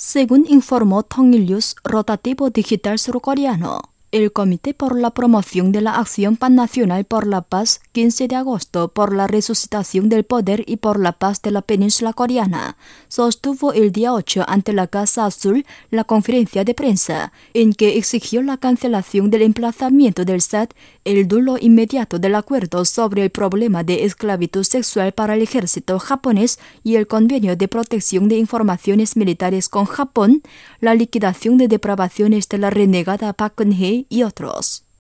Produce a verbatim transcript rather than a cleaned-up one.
Según informó Tongilnews Rotativo Digital Surcoreano, el Comité por la Promoción de la Acción Pannacional por la Paz, quince de agosto, por la resucitación del poder y por la paz de la península coreana, sostuvo el día ocho ante la Casa Azul la conferencia de prensa, en que exigió la cancelación del emplazamiento del S A D, el duelo inmediato del acuerdo sobre el problema de esclavitud sexual para el ejército japonés y el convenio de protección de informaciones militares con Japón, la liquidación de depravaciones de la renegada Park Geun-hye y otros.